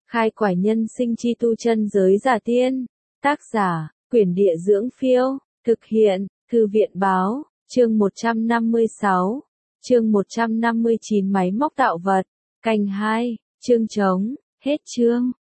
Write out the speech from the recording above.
Khai quải nhân sinh chi tu chân giới giả tiên. Tác giả, Quyển Địa Dưỡng Phiêu. Thực hiện, Thư viện Báo. Chương 156. Chương 159 Máy móc tạo vật. Canh 2. Chương trống. Hết chương.